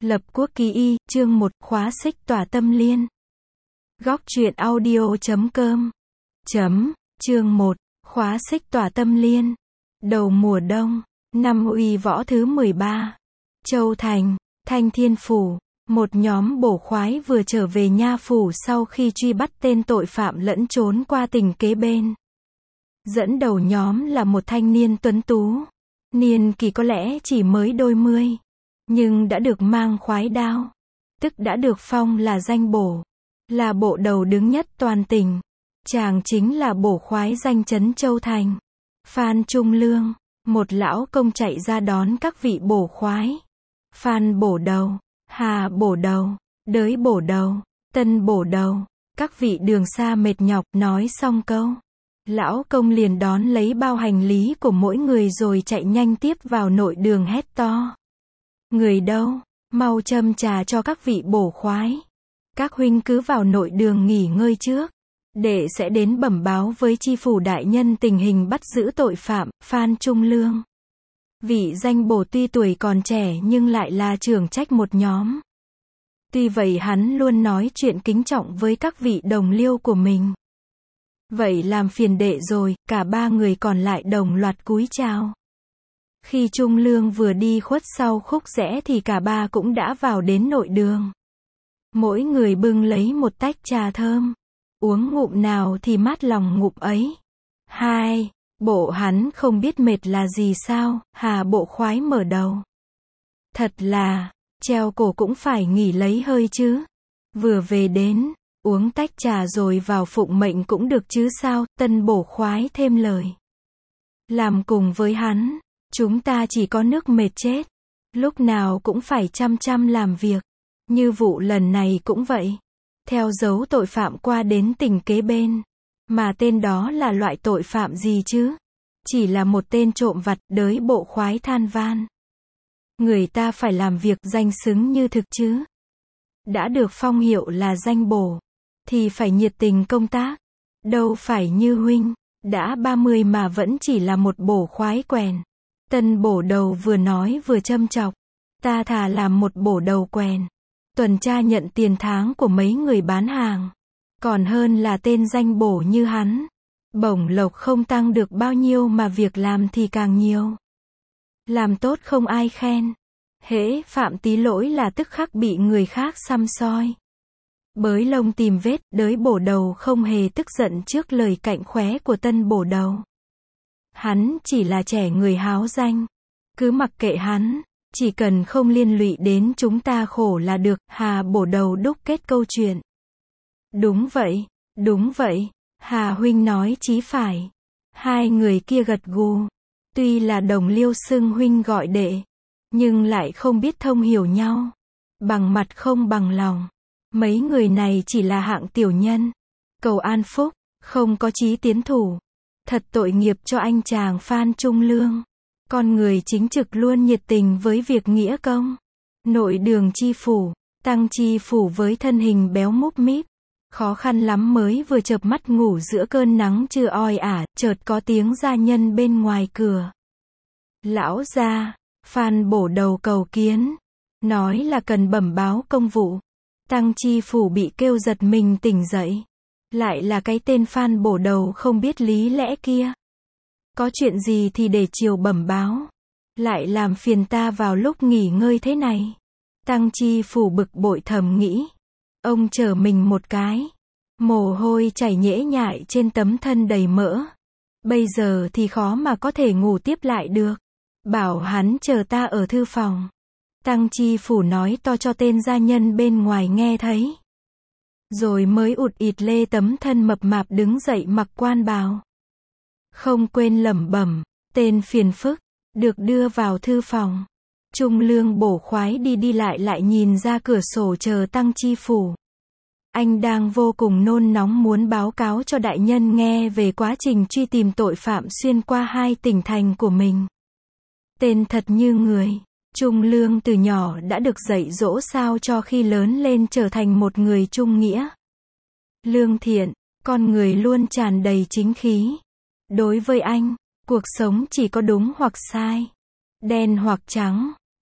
Lập Quốc Kỳ Y, chương 1, khóa xích tỏa tâm liên. Góc truyện audio.com. Chương 1, khóa xích tỏa tâm liên. Đầu mùa đông, năm Uy Võ thứ 13. Châu Thành, Thanh Thiên Phủ, một nhóm bổ khoái vừa trở về nha phủ sau khi truy bắt tên tội phạm lẫn trốn qua tỉnh kế bên. Dẫn đầu nhóm là một thanh niên tuấn tú. Niên kỳ có lẽ chỉ mới đôi mươi. Nhưng đã được mang khoái đao. Tức đã được phong là danh bổ. Là bộ đầu đứng nhất toàn tỉnh. Chàng chính là bổ khoái danh chấn Châu Thành. Phan Trung Lương. Một lão công chạy ra đón các vị bổ khoái. Phan bổ đầu, Hà bổ đầu, Đới bổ đầu, Tân bổ đầu. Các vị đường xa mệt nhọc, nói xong câu. Lão công liền đón lấy bao hành lý của mỗi người rồi chạy nhanh tiếp vào nội đường hét to. Người đâu, mau châm trà cho các vị bổ khoái. Các huynh cứ vào nội đường nghỉ ngơi trước. Đệ sẽ đến bẩm báo với chi phủ đại nhân tình hình bắt giữ tội phạm. Phan Trung Lương. Vị danh bổ tuy tuổi còn trẻ nhưng lại là trưởng trách một nhóm. Tuy vậy hắn luôn nói chuyện kính trọng với các vị đồng liêu của mình. Vậy làm phiền đệ rồi, cả ba người còn lại đồng loạt cúi chào. Khi Trung Lương vừa đi khuất sau khúc rẽ thì cả ba cũng đã vào đến nội đường. Mỗi người bưng lấy một tách trà thơm. Uống ngụm nào thì mát lòng ngụm ấy. Hai, bộ hắn không biết mệt là gì sao, Hà bộ khoái mở đầu. Thật là, treo cổ cũng phải nghỉ lấy hơi chứ. Vừa về đến, uống tách trà rồi vào phụng mệnh cũng được chứ sao, Tân bổ khoái thêm lời. Làm cùng với hắn, chúng ta chỉ có nước mệt chết. Lúc nào cũng phải chăm làm việc. Như vụ lần này cũng vậy. Theo dấu tội phạm qua đến tỉnh kế bên. Mà tên đó là loại tội phạm gì chứ? Chỉ là một tên trộm vặt, Đới bộ khoái than van. Người ta phải làm việc danh xứng như thực chứ. Đã được phong hiệu là danh bổ. Thì phải nhiệt tình công tác. Đâu phải như huynh. Đã 30 mà vẫn chỉ là một bổ khoái quèn. Tân bổ đầu vừa nói vừa châm chọc. Ta thà làm một bổ đầu quèn. Tuần tra nhận tiền tháng của mấy người bán hàng. Còn hơn là tên danh bổ như hắn. Bổng lộc không tăng được bao nhiêu mà việc làm thì càng nhiều. Làm tốt không ai khen. Hễ phạm tí lỗi là tức khắc bị người khác săm soi. Bới lông tìm vết, Đới bổ đầu không hề tức giận trước lời cạnh khóe của tân bổ đầu. Hắn chỉ là trẻ người háo danh. Cứ mặc kệ hắn. Chỉ cần không liên lụy đến chúng ta khổ là được. Hà bổ đầu đúc kết câu chuyện. Đúng vậy, Hà huynh nói chí phải. Hai người kia gật gù. Tuy là đồng liêu xưng huynh gọi đệ, nhưng lại không biết thông hiểu nhau. Bằng mặt không bằng lòng. Mấy người này chỉ là hạng tiểu nhân. Cầu an phúc, không có chí tiến thủ. Thật tội nghiệp cho anh chàng Phan Trung Lương. Con người chính trực luôn nhiệt tình với việc nghĩa công. Nội đường chi phủ, tăng chi phủ với thân hình béo múp míp. Khó khăn lắm mới vừa chợp mắt ngủ giữa cơn nắng chưa oi ả, chợt có tiếng gia nhân bên ngoài cửa. Lão gia, Phan bổ đầu cầu kiến. Nói là cần bẩm báo công vụ. Tăng chi phủ bị kêu giật mình tỉnh dậy. Lại là cái tên Phan bổ đầu không biết lý lẽ kia. Có chuyện gì thì để chiều bẩm báo. Lại làm phiền ta vào lúc nghỉ ngơi thế này. Tăng chi phủ bực bội thầm nghĩ. Ông chở mình một cái. Mồ hôi chảy nhễ nhại trên tấm thân đầy mỡ. Bây giờ thì khó mà có thể ngủ tiếp lại được. Bảo hắn chờ ta ở thư phòng. Tăng chi phủ nói to cho tên gia nhân bên ngoài nghe thấy. Rồi mới ụt ịt lê tấm thân mập mạp đứng dậy mặc quan bào. Không quên lẩm bẩm, tên phiền phức, được đưa vào thư phòng. Trung Lương bổ khoái đi lại nhìn ra cửa sổ chờ Tăng chi phủ. Anh đang vô cùng nôn nóng muốn báo cáo cho đại nhân nghe về quá trình truy tìm tội phạm xuyên qua hai tỉnh thành của mình. Tên thật như người. Trung Lương từ nhỏ đã được dạy dỗ sao cho khi lớn lên trở thành một người trung nghĩa. Lương thiện, con người luôn tràn đầy chính khí. Đối với anh, cuộc sống chỉ có đúng hoặc sai, đen hoặc trắng,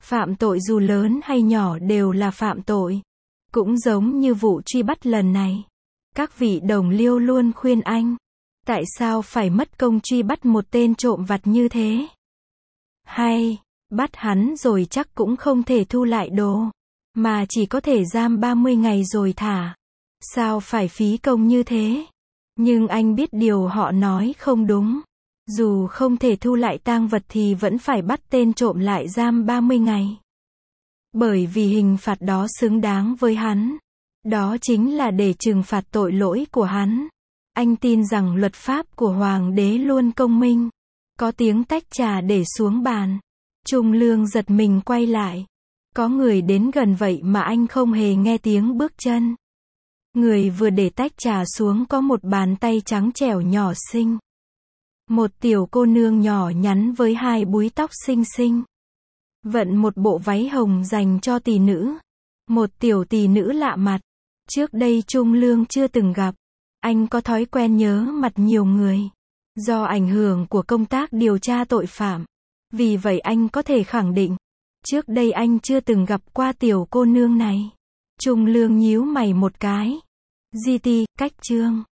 Phạm tội dù lớn hay nhỏ đều là phạm tội. Cũng giống như vụ truy bắt lần này. Các vị đồng liêu luôn khuyên anh. Tại sao phải mất công truy bắt một tên trộm vặt như thế? Hay, bắt hắn rồi chắc cũng không thể thu lại đồ. Mà chỉ có thể giam 30 ngày rồi thả. Sao phải phí công như thế? Nhưng anh biết điều họ nói không đúng. Dù không thể thu lại tang vật thì vẫn phải bắt tên trộm lại giam 30 ngày. Bởi vì hình phạt đó xứng đáng với hắn. Đó chính là để trừng phạt tội lỗi của hắn. Anh tin rằng luật pháp của hoàng đế luôn công minh. Có tiếng tách trà để xuống bàn. Trung Lương giật mình quay lại. Có người đến gần vậy mà anh không hề nghe tiếng bước chân. Người vừa để tách trà xuống có một bàn tay trắng trẻo nhỏ xinh. Một tiểu cô nương nhỏ nhắn với hai búi tóc xinh xinh. Vận một bộ váy hồng dành cho tỷ nữ. Một tiểu tỷ nữ lạ mặt. Trước đây Trung Lương chưa từng gặp. Anh có thói quen nhớ mặt nhiều người. Do ảnh hưởng của công tác điều tra tội phạm. Vì vậy anh có thể khẳng định. Trước đây anh chưa từng gặp qua tiểu cô nương này. Trung Lương nhíu mày một cái. GT, cách chương.